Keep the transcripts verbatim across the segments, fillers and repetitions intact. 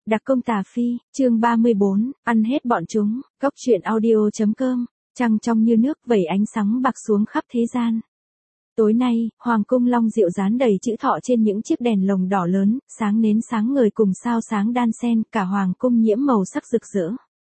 Đặc công tà phi, chương ba mươi bốn, ăn hết bọn chúng, góc truyện audio.com, trăng trong như nước vẩy ánh sáng bạc xuống khắp thế gian. Tối nay, Hoàng cung Long Diệu dán đầy chữ thọ trên những chiếc đèn lồng đỏ lớn, sáng nến sáng ngời cùng sao sáng đan xen, cả Hoàng cung nhiễm màu sắc rực rỡ.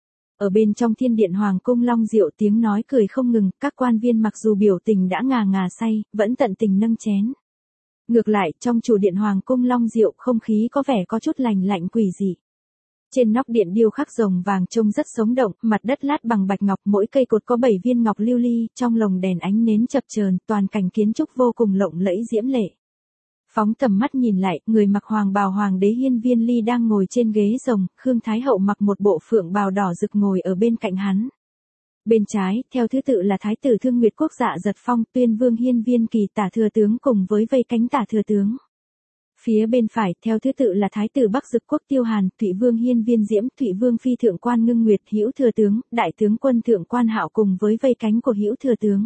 Ở bên trong thiên điện Hoàng cung Long Diệu tiếng nói cười không ngừng, các quan viên mặc dù biểu tình đã ngà ngà say, vẫn tận tình nâng chén. Ngược lại, trong chủ điện Hoàng cung Long Diệu không khí có vẻ có chút lành lạnh quỷ dị. Trên nóc điện điêu khắc rồng vàng trông rất sống động, mặt đất lát bằng bạch ngọc, mỗi cây cột có bảy viên ngọc lưu ly, trong lồng đèn ánh nến chập chờn, toàn cảnh kiến trúc vô cùng lộng lẫy diễm lệ. Phóng tầm mắt nhìn lại, người mặc hoàng bào hoàng đế Hiên Viên Ly đang ngồi trên ghế rồng, Khương Thái Hậu mặc một bộ phượng bào đỏ rực ngồi ở bên cạnh hắn. Bên trái, theo thứ tự là Thái tử Thương Nguyệt Quốc Dạ Dật Phong, Tuyên Vương Hiên Viên Kỳ tả thừa tướng cùng với vây cánh tả thừa tướng. Phía bên phải, theo thứ tự là Thái tử Bắc Dực Quốc Tiêu Hàn, Thụy Vương Hiên Viên Diễm, Thụy Vương Phi Thượng quan Ngưng Nguyệt, Hữu Thừa tướng, Đại tướng quân Thượng quan Hạo cùng với vây cánh của Hữu Thừa tướng.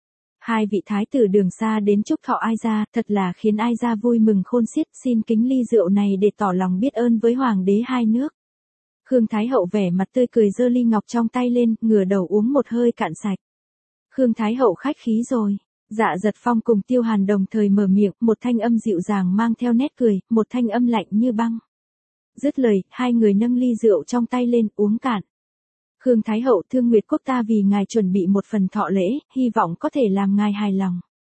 Hai vị thái tử đường xa đến chúc thọ Ai Gia, thật là khiến Ai Gia vui mừng khôn xiết, xin kính ly rượu này để tỏ lòng biết ơn với hoàng đế hai nước. Khương Thái Hậu vẻ mặt tươi cười giơ ly ngọc trong tay lên, ngửa đầu uống một hơi cạn sạch. Khương Thái Hậu khách khí rồi. Dạ Dật Phong cùng Tiêu Hàn đồng thời mở miệng, một thanh âm dịu dàng mang theo nét cười, một thanh âm lạnh như băng. Dứt lời, hai người nâng ly rượu trong tay lên, uống cạn. Khương Thái Hậu, Thương Nguyệt Quốc ta vì ngài chuẩn bị một phần thọ lễ, hy vọng có thể làm ngài hài lòng.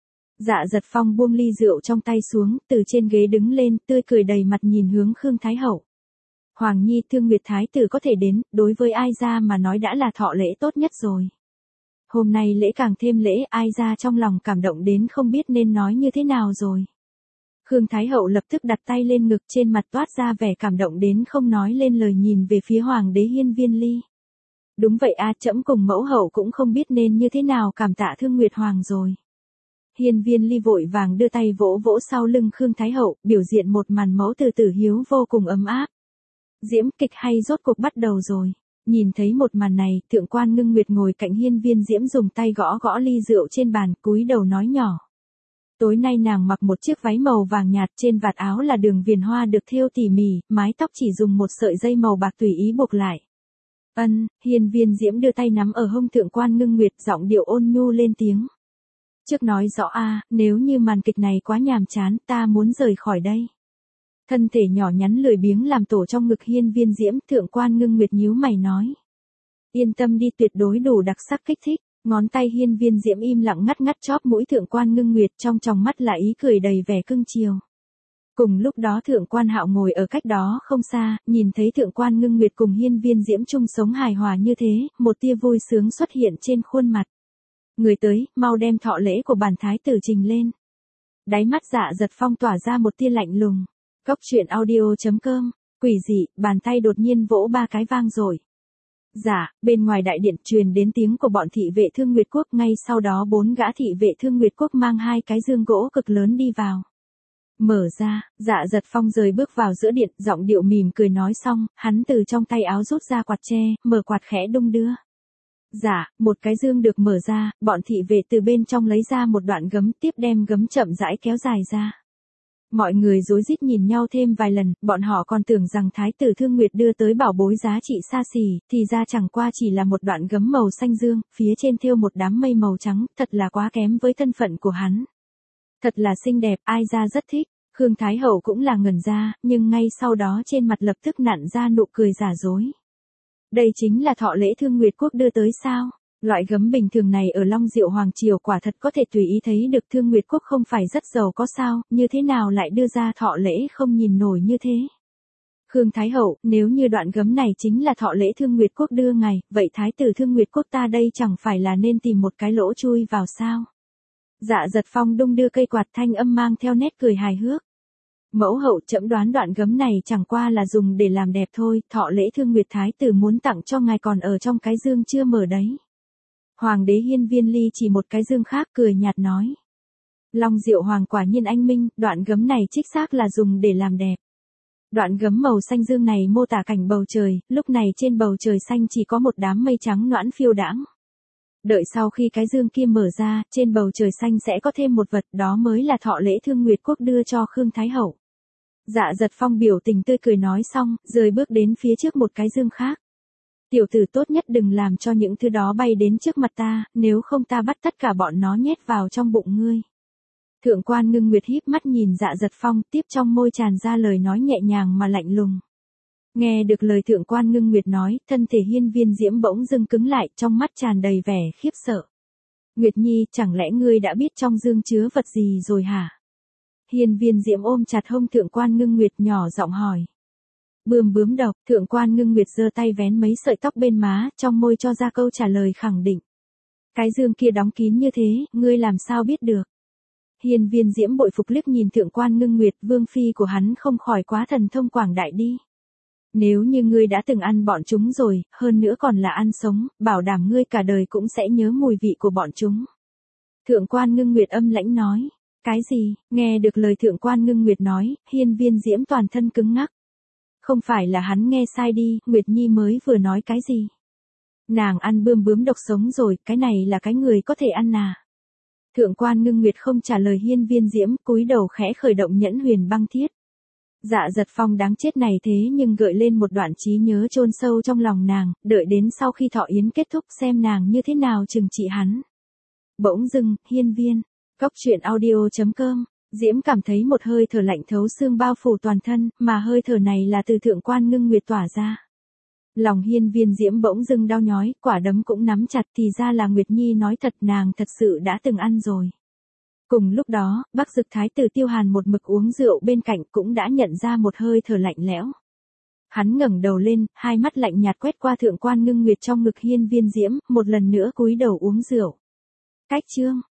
Dạ Dật Phong buông ly rượu trong tay xuống, từ trên ghế đứng lên, tươi cười đầy mặt nhìn hướng Khương Thái Hậu. Hoàng Nhi Thương Nguyệt Thái tử có thể đến, đối với Ai Gia mà nói đã là thọ lễ tốt nhất rồi. Hôm nay lễ càng thêm lễ, Ai Gia trong lòng cảm động đến không biết nên nói như thế nào rồi. Khương Thái Hậu lập tức đặt tay lên ngực, trên mặt toát ra vẻ cảm động đến không nói lên lời, nhìn về phía Hoàng đế Hiên Viên Ly. Đúng vậy a, trẫm cùng mẫu hậu cũng không biết nên như thế nào cảm tạ Thương Nguyệt Hoàng rồi. Hiên Viên Ly vội vàng đưa tay vỗ vỗ sau lưng Khương Thái Hậu, biểu diện một màn mẫu từ tử hiếu vô cùng ấm áp. Diễm kịch hay rốt cuộc bắt đầu rồi. Nhìn thấy một màn này, Thượng quan Ngưng Nguyệt ngồi cạnh Hiên Viên Diễm dùng tay gõ gõ ly rượu trên bàn, cúi đầu nói nhỏ. Tối nay nàng mặc một chiếc váy màu vàng nhạt, trên vạt áo là đường viền hoa được thêu tỉ mỉ, mái tóc chỉ dùng một sợi dây màu bạc tùy ý buộc lại. Ân, Hiên Viên Diễm đưa tay nắm ở hông Thượng quan Ngưng Nguyệt, giọng điệu ôn nhu lên tiếng. Trước nói rõ a, nếu như màn kịch này quá nhàm chán, ta muốn rời khỏi đây. Thân thể nhỏ nhắn lười biếng làm tổ trong ngực Hiên Viên Diễm, Thượng quan Ngưng Nguyệt nhíu mày nói. Yên tâm đi, tuyệt đối đủ đặc sắc kích thích. Ngón tay Hiên Viên Diễm im lặng ngắt ngắt chóp mũi Thượng quan Ngưng Nguyệt, trong tròng mắt là ý cười đầy vẻ cưng chiều. Cùng lúc đó Thượng quan Hạo ngồi ở cách đó không xa, nhìn thấy Thượng quan Ngưng Nguyệt cùng Hiên Viên Diễm chung sống hài hòa như thế, một tia vui sướng xuất hiện trên khuôn mặt. Người tới, mau đem thọ lễ của bản thái tử trình lên. Đáy mắt Dạ Dật Phong tỏa ra một tia lạnh lùng. Góc truyện audio.com, quỷ dị, bàn tay đột nhiên vỗ ba cái vang rồi. Dạ, bên ngoài đại điện truyền đến tiếng của bọn thị vệ Thương Nguyệt Quốc, ngay sau đó bốn gã thị vệ Thương Nguyệt Quốc mang hai cái dương gỗ cực lớn đi vào. Mở ra, Dạ Dật Phong rời bước vào giữa điện, giọng điệu mỉm cười nói xong, hắn từ trong tay áo rút ra quạt tre, mở quạt khẽ đung đưa. Dạ, một cái dương được mở ra, bọn thị vệ từ bên trong lấy ra một đoạn gấm, tiếp đem gấm chậm rãi kéo dài ra. Mọi người rối rít nhìn nhau thêm vài lần, bọn họ còn tưởng rằng Thái tử Thương Nguyệt đưa tới bảo bối giá trị xa xỉ, thì ra chẳng qua chỉ là một đoạn gấm màu xanh dương, phía trên thêu một đám mây màu trắng, thật là quá kém với thân phận của hắn. Thật là xinh đẹp, Ai Gia rất thích. Khương Thái Hậu cũng là ngẩn ra, nhưng ngay sau đó trên mặt lập tức nặn ra nụ cười giả dối. Đây chính là thọ lễ Thương Nguyệt Quốc đưa tới sao? Loại gấm bình thường này ở Long Diệu Hoàng Triều quả thật có thể tùy ý thấy được, Thương Nguyệt Quốc không phải rất giàu có sao, như thế nào lại đưa ra thọ lễ không nhìn nổi như thế? Khương Thái Hậu, nếu như đoạn gấm này chính là thọ lễ Thương Nguyệt Quốc đưa ngài, vậy Thái tử Thương Nguyệt Quốc ta đây chẳng phải là nên tìm một cái lỗ chui vào sao? Dạ Dật Phong đung đưa cây quạt, thanh âm mang theo nét cười hài hước. Mẫu hậu, trẫm đoán đoạn gấm này chẳng qua là dùng để làm đẹp thôi, thọ lễ Thương Nguyệt Thái tử muốn tặng cho ngài còn ở trong cái dương chưa mở đấy. Hoàng đế Hiên Viên Ly chỉ một cái dương khác, cười nhạt nói. Long Diệu Hoàng quả nhiên anh minh, đoạn gấm này chính xác là dùng để làm đẹp. Đoạn gấm màu xanh dương này mô tả cảnh bầu trời, lúc này trên bầu trời xanh chỉ có một đám mây trắng noãn phiêu đãng. Đợi sau khi cái dương kia mở ra, trên bầu trời xanh sẽ có thêm một vật, đó mới là thọ lễ Thương Nguyệt Quốc đưa cho Khương Thái Hậu. Dạ Giật Phong biểu tình tươi cười nói xong, rời bước đến phía trước một cái dương khác. Tiểu tử tốt nhất đừng làm cho những thứ đó bay đến trước mặt ta, nếu không ta bắt tất cả bọn nó nhét vào trong bụng ngươi. Thượng quan Ngưng Nguyệt híp mắt nhìn Dạ Giật Phong, tiếp trong môi tràn ra lời nói nhẹ nhàng mà lạnh lùng. Nghe được lời thượng quan Ngưng Nguyệt nói, thân thể Hiên Viên Diễm bỗng dưng cứng lại, trong mắt tràn đầy vẻ khiếp sợ. Nguyệt Nhi, chẳng lẽ ngươi đã biết trong dương chứa vật gì rồi hả? Hiên Viên Diễm ôm chặt hông thượng quan Ngưng Nguyệt nhỏ giọng hỏi. Bươm bướm độc, thượng quan Ngưng Nguyệt giơ tay vén mấy sợi tóc bên má, trong môi cho ra câu trả lời khẳng định. Cái dương kia đóng kín như thế, ngươi làm sao biết được? Hiên Viên Diễm bội phục liếc nhìn thượng quan Ngưng Nguyệt, vương phi của hắn không khỏi quá thần thông quảng đại đi. Nếu như ngươi đã từng ăn bọn chúng rồi, hơn nữa còn là ăn sống, bảo đảm ngươi cả đời cũng sẽ nhớ mùi vị của bọn chúng. Thượng quan Ngưng Nguyệt âm lãnh nói. Cái gì? Nghe được lời thượng quan Ngưng Nguyệt nói, Hiên Viên Diễm toàn thân cứng ngắc. Không phải là hắn nghe sai đi, Nguyệt Nhi mới vừa nói cái gì? Nàng ăn bươm bướm độc sống rồi, cái này là cái người có thể ăn à? Thượng quan Ngưng Nguyệt không trả lời Hiên Viên Diễm, cúi đầu khẽ khởi động nhẫn huyền băng thiết. Dạ Giật Phong đáng chết này thế nhưng gợi lên một đoạn trí nhớ chôn sâu trong lòng nàng, đợi đến sau khi thọ yến kết thúc xem nàng như thế nào trừng trị hắn. Bỗng dưng, Hiên Viên, Cốc truyện audio chấm com, Diễm cảm thấy một hơi thở lạnh thấu xương bao phủ toàn thân, mà hơi thở này là từ thượng quan Ngưng Nguyệt tỏa ra. Lòng Hiên Viên Diễm bỗng dưng đau nhói, quả đấm cũng nắm chặt, thì ra là Nguyệt Nhi nói thật, nàng thật sự đã từng ăn rồi. Cùng lúc đó, Bắc Dực Thái tử Tiêu Hàn một mực uống rượu bên cạnh cũng đã nhận ra một hơi thở lạnh lẽo. Hắn ngẩng đầu lên, hai mắt lạnh nhạt quét qua thượng quan Ngưng Nguyệt trong ngực Hiên Viên Diễm, một lần nữa cúi đầu uống rượu. Cách chương